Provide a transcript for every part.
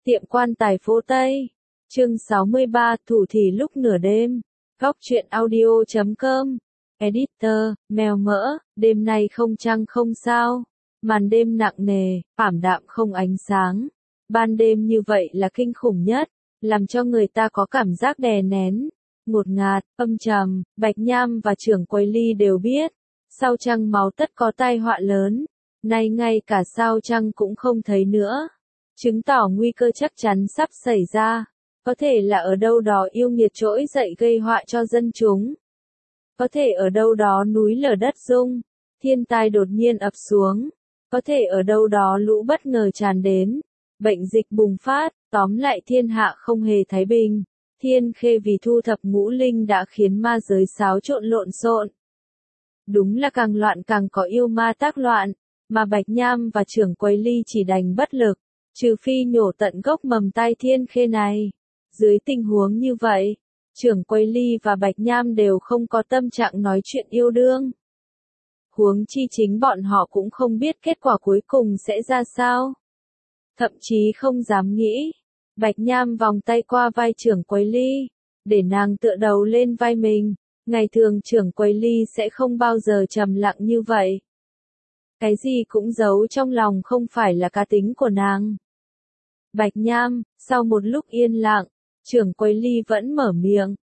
Tiệm quan tài phố Tây. Chương 63, thủ thỉ lúc nửa đêm. Góc truyện audio.com. Editor, mèo mỡ, đêm nay không trăng không sao. Màn đêm nặng nề, ảm đạm không ánh sáng. Ban đêm như vậy là kinh khủng nhất, làm cho người ta có cảm giác đè nén, ngột ngạt, âm trầm. Bạch Nham và trưởng quầy Ly đều biết, sau trăng máu tất có tai họa lớn. Nay ngay cả sao trăng cũng không thấy nữa, chứng tỏ nguy cơ chắc chắn sắp xảy ra. Có thể là ở đâu đó yêu nghiệt trỗi dậy gây họa cho dân chúng. Có thể ở đâu đó núi lở đất rung, thiên tai đột nhiên ập xuống. Có thể ở đâu đó lũ bất ngờ tràn đến, bệnh dịch bùng phát, tóm lại thiên hạ không hề thái bình. Thiên Khê vì thu thập ngũ linh đã khiến ma giới xáo trộn lộn xộn. Đúng là càng loạn càng có yêu ma tác loạn, mà Bạch Nham và trưởng quầy Ly chỉ đành bất lực, trừ phi nhổ tận gốc mầm tai Thiên Khê này. Dưới tình huống như vậy, trưởng quầy Ly và Bạch Nham đều không có tâm trạng nói chuyện yêu đương. Huống chi chính bọn họ cũng không biết kết quả cuối cùng sẽ ra sao. Thậm chí không dám nghĩ. Bạch Nham vòng tay qua vai trưởng quầy Ly, để nàng tựa đầu lên vai mình. Ngày thường trưởng quầy Ly sẽ không bao giờ trầm lặng như vậy. Cái gì cũng giấu trong lòng không phải là cá tính của nàng. Bạch Nham, sau một lúc yên lặng, trưởng quầy Ly vẫn mở miệng.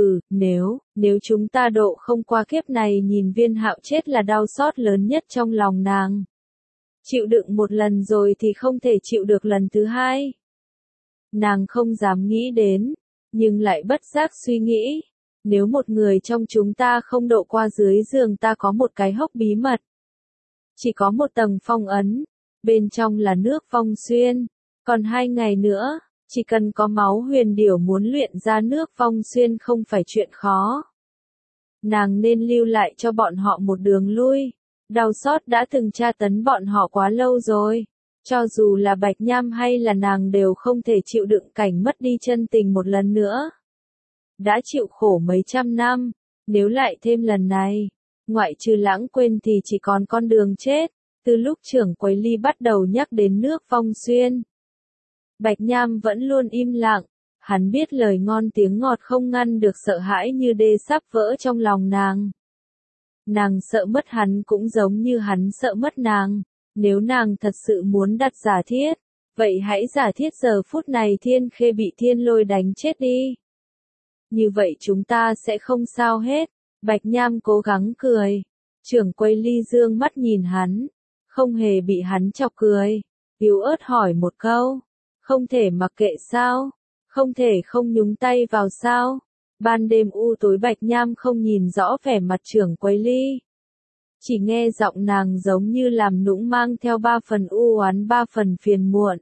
Nếu chúng ta độ không qua kiếp này, nhìn Viên Hạo chết là đau xót lớn nhất trong lòng nàng. Chịu đựng một lần rồi thì không thể chịu được lần thứ hai. Nàng không dám nghĩ đến, nhưng lại bất giác suy nghĩ. Nếu một người trong chúng ta không độ qua, dưới giường ta có một cái hốc bí mật. Chỉ có một tầng phong ấn, bên trong là nước phong xuyên. Còn 2 ngày nữa, chỉ cần có máu huyền điểu, muốn luyện ra nước phong xuyên không phải chuyện khó. Nàng nên lưu lại cho bọn họ một đường lui. Đau xót đã từng tra tấn bọn họ quá lâu rồi. Cho dù là Bạch Nham hay là nàng đều không thể chịu đựng cảnh mất đi chân tình một lần nữa. Đã chịu khổ mấy trăm năm, nếu lại thêm lần này, ngoại trừ lãng quên thì chỉ còn con đường chết. Từ lúc trưởng quầy Ly bắt đầu nhắc đến nước phong xuyên, Bạch Nham vẫn luôn im lặng. Hắn biết lời ngon tiếng ngọt không ngăn được sợ hãi như đê sắp vỡ trong lòng nàng. Nàng sợ mất hắn cũng giống như hắn sợ mất nàng. Nếu nàng thật sự muốn đặt giả thiết, vậy hãy giả thiết giờ phút này Thiên Khê bị thiên lôi đánh chết đi. Như vậy chúng ta sẽ không sao hết. Bạch Nham cố gắng cười. Trưởng quầy Ly dương mắt nhìn hắn, không hề bị hắn chọc cười. Yếu ớt hỏi một câu. Không thể mặc kệ sao? Không thể không nhúng tay vào sao? Ban đêm u tối Bạch Nham không nhìn rõ vẻ mặt trưởng quầy Ly. Chỉ nghe giọng nàng giống như làm nũng, mang theo 3 phần u oán 3 phần phiền muộn.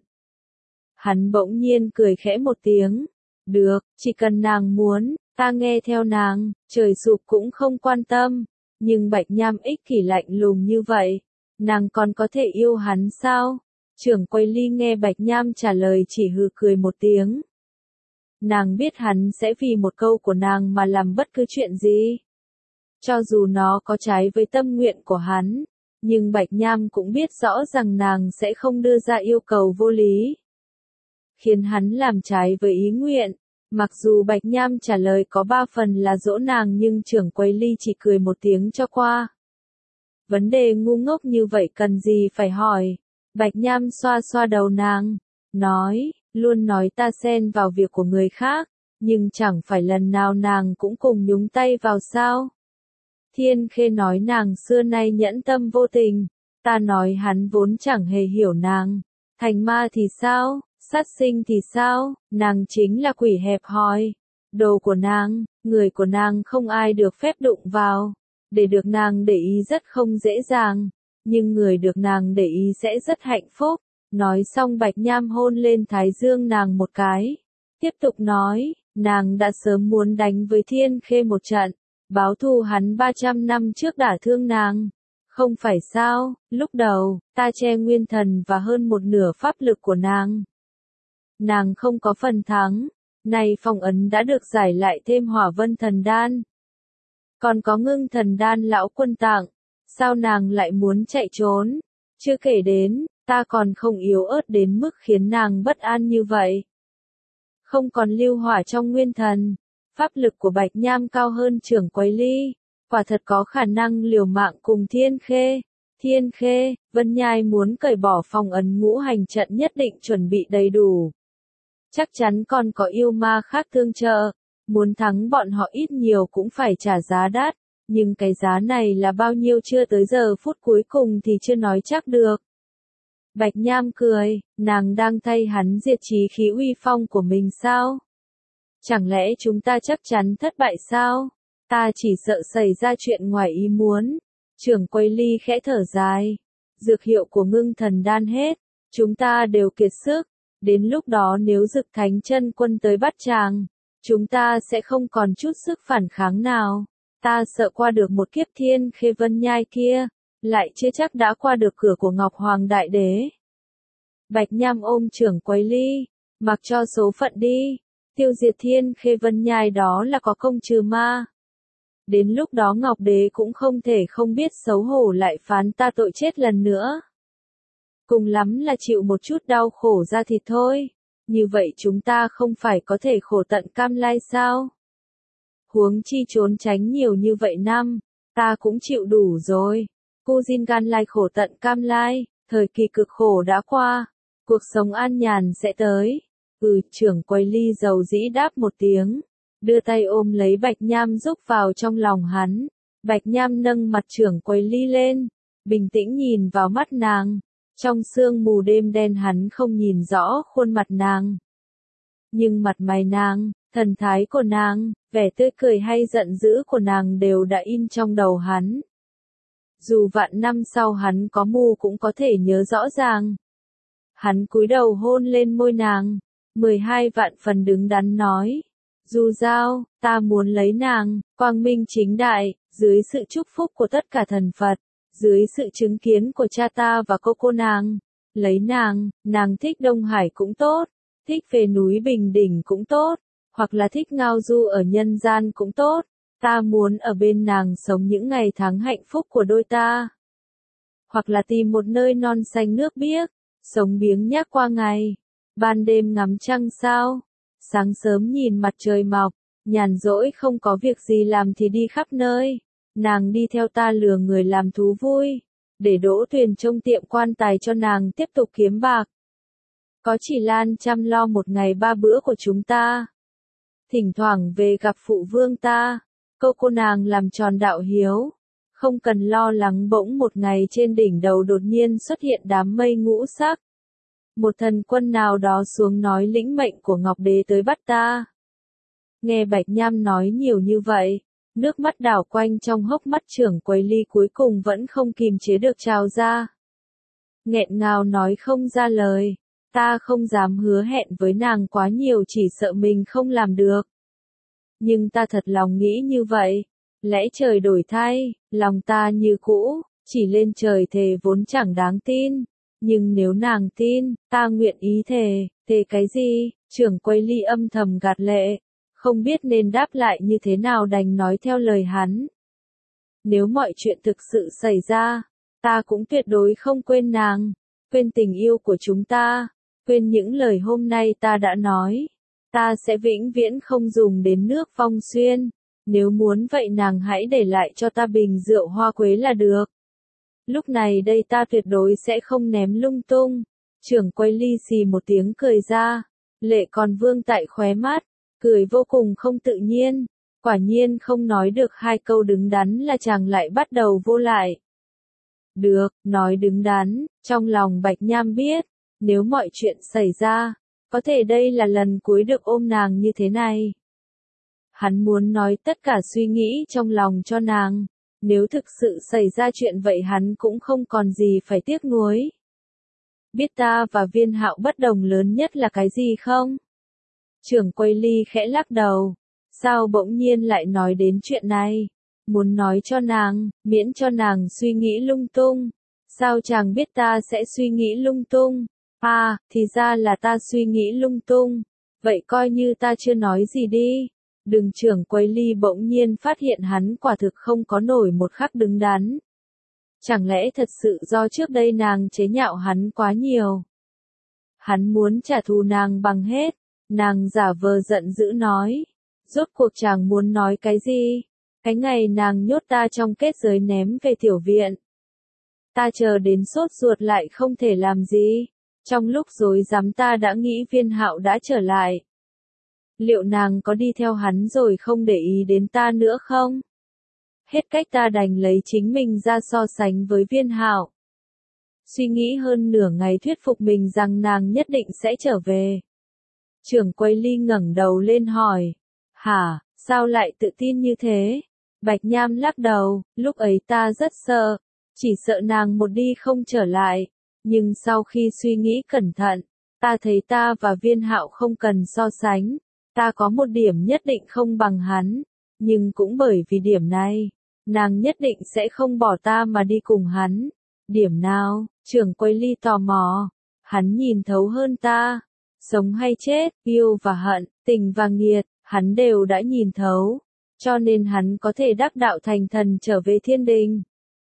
Hắn bỗng nhiên cười khẽ một tiếng. Được, chỉ cần nàng muốn, ta nghe theo nàng, trời sụp cũng không quan tâm. Nhưng Bạch Nham ích kỷ lạnh lùng như vậy, nàng còn có thể yêu hắn sao? Trưởng quầy Ly nghe Bạch Nham trả lời chỉ hừ cười một tiếng. Nàng biết hắn sẽ vì một câu của nàng mà làm bất cứ chuyện gì. Cho dù nó có trái với tâm nguyện của hắn, nhưng Bạch Nham cũng biết rõ rằng nàng sẽ không đưa ra yêu cầu vô lý, khiến hắn làm trái với ý nguyện. Mặc dù Bạch Nham trả lời có 3 phần là dỗ nàng, nhưng trưởng quầy Ly chỉ cười một tiếng cho qua. Vấn đề ngu ngốc như vậy cần gì phải hỏi. Bạch Nham xoa xoa đầu nàng, nói, luôn nói ta xen vào việc của người khác, nhưng chẳng phải lần nào nàng cũng cùng nhúng tay vào sao? Thiên Khê nói nàng xưa nay nhẫn tâm vô tình, ta nói hắn vốn chẳng hề hiểu nàng. Thành ma thì sao, sát sinh thì sao, nàng chính là quỷ hẹp hòi. Đồ của nàng, người của nàng không ai được phép đụng vào. Để được nàng để ý rất không dễ dàng, nhưng người được nàng để ý sẽ rất hạnh phúc. Nói xong Bạch Nham hôn lên thái dương nàng một cái. Tiếp tục nói, nàng đã sớm muốn đánh với Thiên Khê một trận, báo thù hắn 300 năm trước đả thương nàng. Không phải sao, lúc đầu, ta che nguyên thần và hơn một nửa pháp lực của nàng. Nàng không có phần thắng, nay phong ấn đã được giải lại thêm hỏa vân thần đan. Còn có ngưng thần đan lão quân tặng, sao nàng lại muốn chạy trốn? Chưa kể đến, ta còn không yếu ớt đến mức khiến nàng bất an như vậy. Không còn lưu hỏa trong nguyên thần, pháp lực của Bạch Nham cao hơn trưởng quầy Ly, quả thật có khả năng liều mạng cùng Thiên Khê. Thiên Khê, Vân Nhai muốn cởi bỏ phong ấn ngũ hành trận nhất định chuẩn bị đầy đủ. Chắc chắn còn có yêu ma khác tương trợ, muốn thắng bọn họ ít nhiều cũng phải trả giá đắt, nhưng cái giá này là bao nhiêu chưa tới giờ phút cuối cùng thì chưa nói chắc được. Bạch Nham cười, nàng đang thay hắn diệt chí khí uy phong của mình sao? Chẳng lẽ chúng ta chắc chắn thất bại sao? Ta chỉ sợ xảy ra chuyện ngoài ý muốn. Trưởng quầy Ly khẽ thở dài. Dược hiệu của ngưng thần đan hết, chúng ta đều kiệt sức. Đến lúc đó nếu Dực Thánh Chân Quân tới bắt chàng, chúng ta sẽ không còn chút sức phản kháng nào. Ta sợ qua được một kiếp Thiên Khê Vân Nhai kia, lại chưa chắc đã qua được cửa của Ngọc Hoàng Đại Đế. Bạch Nham ôm trưởng quầy Ly, mặc cho số phận đi, tiêu diệt Thiên Khê Vân Nhai đó là có công trừ ma. Đến lúc đó Ngọc Đế cũng không thể không biết xấu hổ lại phán ta tội chết lần nữa. Cùng lắm là chịu một chút đau khổ ra thịt thôi, như vậy chúng ta không phải có thể khổ tận cam lai sao? Huống chi trốn tránh nhiều như vậy năm, ta cũng chịu đủ rồi. Cô Jin Gan Lai khổ tận cam lai, thời kỳ cực khổ đã qua, cuộc sống an nhàn sẽ tới. Trưởng quầy Ly dầu dĩ đáp một tiếng, đưa tay ôm lấy Bạch Nham rúc vào trong lòng hắn. Bạch Nham nâng mặt trưởng quầy Ly lên, bình tĩnh nhìn vào mắt nàng. Trong sương mù đêm đen hắn không nhìn rõ khuôn mặt nàng. Nhưng mặt mày nàng, thần thái của nàng, vẻ tươi cười hay giận dữ của nàng đều đã in trong đầu hắn. Dù vạn năm sau hắn có mù cũng có thể nhớ rõ ràng. Hắn cúi đầu hôn lên môi nàng, 12 vạn phần đứng đắn nói. Dù sao, ta muốn lấy nàng, quang minh chính đại, dưới sự chúc phúc của tất cả thần Phật, dưới sự chứng kiến của cha ta và cô nàng. Lấy nàng thích Đông Hải cũng tốt, thích về núi Bình Đỉnh cũng tốt, hoặc là thích ngao du ở nhân gian cũng tốt. Ta muốn ở bên nàng sống những ngày tháng hạnh phúc của đôi ta. Hoặc là tìm một nơi non xanh nước biếc, sống biếng nhác qua ngày. Ban đêm ngắm trăng sao, sáng sớm nhìn mặt trời mọc, nhàn rỗi không có việc gì làm thì đi khắp nơi. Nàng đi theo ta lừa người làm thú vui, để Đỗ Tuyền trông tiệm quan tài cho nàng tiếp tục kiếm bạc. Có chỉ Lan chăm lo một ngày 3 bữa của chúng ta. Thỉnh thoảng về gặp phụ vương ta, cô nàng làm tròn đạo hiếu, không cần lo lắng bỗng một ngày trên đỉnh đầu đột nhiên xuất hiện đám mây ngũ sắc. Một thần quân nào đó xuống nói lĩnh mệnh của Ngọc Đế tới bắt ta. Nghe Bạch Nham nói nhiều như vậy, nước mắt đảo quanh trong hốc mắt trưởng quầy Ly cuối cùng vẫn không kìm chế được trào ra. Nghẹn ngào nói không ra lời, ta không dám hứa hẹn với nàng quá nhiều chỉ sợ mình không làm được. Nhưng ta thật lòng nghĩ như vậy, lẽ trời đổi thay, lòng ta như cũ, chỉ lên trời thề vốn chẳng đáng tin. Nhưng nếu nàng tin, ta nguyện ý thề cái gì? Trưởng quầy Ly âm thầm gạt lệ, không biết nên đáp lại như thế nào đành nói theo lời hắn. Nếu mọi chuyện thực sự xảy ra, ta cũng tuyệt đối không quên nàng, quên tình yêu của chúng ta, quên những lời hôm nay ta đã nói. Ta sẽ vĩnh viễn không dùng đến nước Phong Xuyên, nếu muốn vậy nàng hãy để lại cho ta bình rượu hoa quế là được. Lúc này đây ta tuyệt đối sẽ không ném lung tung. Trưởng quầy Ly xì một tiếng cười ra, lệ còn vương tại khóe mắt, cười vô cùng không tự nhiên. Quả nhiên không nói được 2 câu đứng đắn là chàng lại bắt đầu vô lại. Được, nói đứng đắn, trong lòng Bạch Nham biết, nếu mọi chuyện xảy ra, có thể đây là lần cuối được ôm nàng như thế này. Hắn muốn nói tất cả suy nghĩ trong lòng cho nàng. Nếu thực sự xảy ra chuyện vậy hắn cũng không còn gì phải tiếc nuối. Biết ta và Viên Hạo bất đồng lớn nhất là cái gì không? Trưởng quầy Ly khẽ lắc đầu. Sao bỗng nhiên lại nói đến chuyện này? Muốn nói cho nàng, miễn cho nàng suy nghĩ lung tung. Sao chàng biết ta sẽ suy nghĩ lung tung? À, thì ra là ta suy nghĩ lung tung. Vậy coi như ta chưa nói gì đi. Đừng. Trưởng quầy Ly bỗng nhiên phát hiện hắn quả thực không có nổi một khắc đứng đắn. Chẳng lẽ thật sự do trước đây nàng chế nhạo hắn quá nhiều? Hắn muốn trả thù nàng bằng hết. Nàng giả vờ giận dữ nói. Rốt cuộc chàng muốn nói cái gì? Cái ngày nàng nhốt ta trong kết giới ném về tiểu viện. Ta chờ đến sốt ruột lại không thể làm gì. Trong lúc rối rắm ta đã nghĩ Viên Hạo đã trở lại. Liệu nàng có đi theo hắn rồi không để ý đến ta nữa không? Hết cách ta đành lấy chính mình ra so sánh với Viên Hạo. Suy nghĩ hơn nửa ngày thuyết phục mình rằng nàng nhất định sẽ trở về. Trưởng quầy Ly ngẩng đầu lên hỏi. Hả, sao lại tự tin như thế? Bạch Nham lắc đầu, lúc ấy ta rất sợ. Chỉ sợ nàng một đi không trở lại. Nhưng sau khi suy nghĩ cẩn thận, ta thấy ta và Viên Hạo không cần so sánh. Ta có một điểm nhất định không bằng hắn. Nhưng cũng bởi vì điểm này, nàng nhất định sẽ không bỏ ta mà đi cùng hắn. Điểm nào? Trưởng quầy Ly tò mò. Hắn nhìn thấu hơn ta. Sống hay chết, yêu và hận, tình và nghiệt, hắn đều đã nhìn thấu. Cho nên hắn có thể đắc đạo thành thần trở về thiên đình.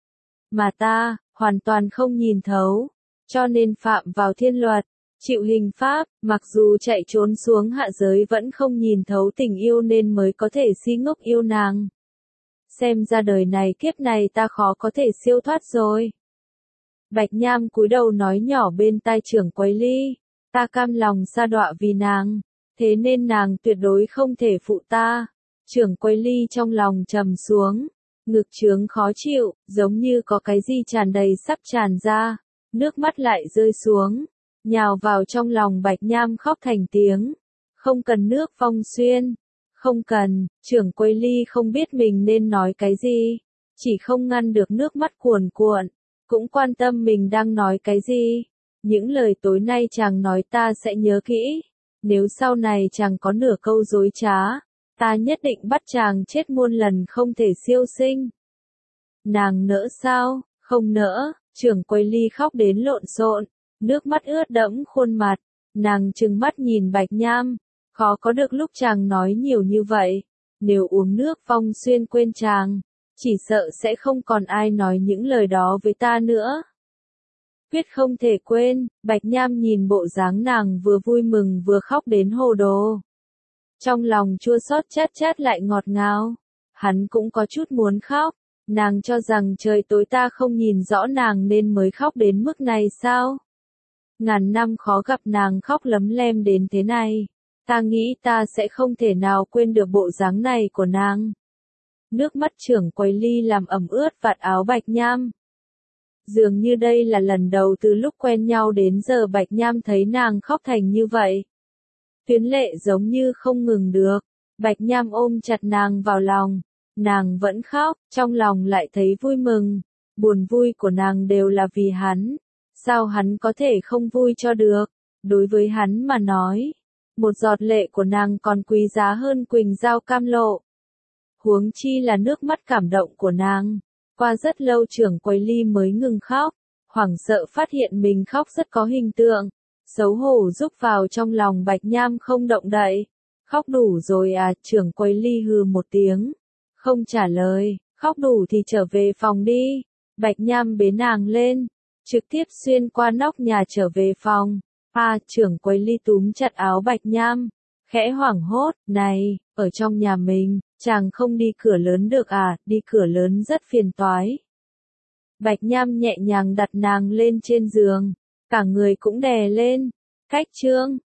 Mà ta, hoàn toàn không nhìn thấu. Cho nên phạm vào thiên luật, chịu hình pháp, mặc dù chạy trốn xuống hạ giới vẫn không nhìn thấu tình yêu nên mới có thể si ngốc yêu nàng. Xem ra đời này kiếp này ta khó có thể siêu thoát rồi. Bạch Nham cúi đầu nói nhỏ bên tai trưởng quầy Ly. Ta cam lòng sa đọa vì nàng, thế nên nàng tuyệt đối không thể phụ ta. Trưởng quầy Ly trong lòng trầm xuống, ngực trướng khó chịu, giống như có cái gì tràn đầy sắp tràn ra, nước mắt lại rơi xuống, nhào vào trong lòng Bạch Nham khóc thành tiếng. Không cần nước Phong Xuyên, không cần. Trưởng quầy Ly không biết mình nên nói cái gì, chỉ không ngăn được nước mắt cuồn cuộn, cũng quan tâm mình đang nói cái gì. Những lời tối nay chàng nói ta sẽ nhớ kỹ. Nếu sau này chàng có nửa câu dối trá, ta nhất định bắt chàng chết muôn lần không thể siêu sinh. Nàng nỡ sao? Không nỡ. Trưởng quầy Ly khóc đến lộn xộn, nước mắt ướt đẫm khuôn mặt. Nàng trừng mắt nhìn Bạch Nham. Khó có được lúc chàng nói nhiều như vậy. Nếu uống nước Phong Xuyên quên chàng, chỉ sợ sẽ không còn ai nói những lời đó với ta nữa. Quyết không thể quên. Bạch Nham nhìn bộ dáng nàng vừa vui mừng vừa khóc đến hồ đồ. Trong lòng chua xót chát chát lại ngọt ngào. Hắn cũng có chút muốn khóc. Nàng cho rằng trời tối ta không nhìn rõ nàng nên mới khóc đến mức này sao? Ngàn năm khó gặp nàng khóc lấm lem đến thế này. Ta nghĩ ta sẽ không thể nào quên được bộ dáng này của nàng. Nước mắt trưởng quầy Ly làm ẩm ướt vạt áo Bạch Nham. Dường như đây là lần đầu từ lúc quen nhau đến giờ Bạch Nham thấy nàng khóc thành như vậy. Tuyến lệ giống như không ngừng được. Bạch Nham ôm chặt nàng vào lòng. Nàng vẫn khóc, trong lòng lại thấy vui mừng. Buồn vui của nàng đều là vì hắn. Sao hắn có thể không vui cho được? Đối với hắn mà nói, một giọt lệ của nàng còn quý giá hơn quỳnh giao cam lộ. Huống chi là nước mắt cảm động của nàng. Qua rất lâu trưởng quầy Ly mới ngừng khóc, hoảng sợ phát hiện mình khóc rất có hình tượng, xấu hổ rúc vào trong lòng Bạch Nham không động đậy. Khóc đủ rồi à? Trưởng quầy Ly hừ một tiếng, không trả lời. Khóc đủ thì trở về phòng đi. Bạch Nham bế nàng lên, trực tiếp xuyên qua nóc nhà trở về phòng. Trưởng quầy Ly túm chặt áo Bạch Nham, khẽ hoảng hốt. Này, ở trong nhà mình, chàng không đi cửa lớn được à? Đi cửa lớn rất phiền toái. Bạch Nham nhẹ nhàng đặt nàng lên trên giường, cả người cũng đè lên. Cách chương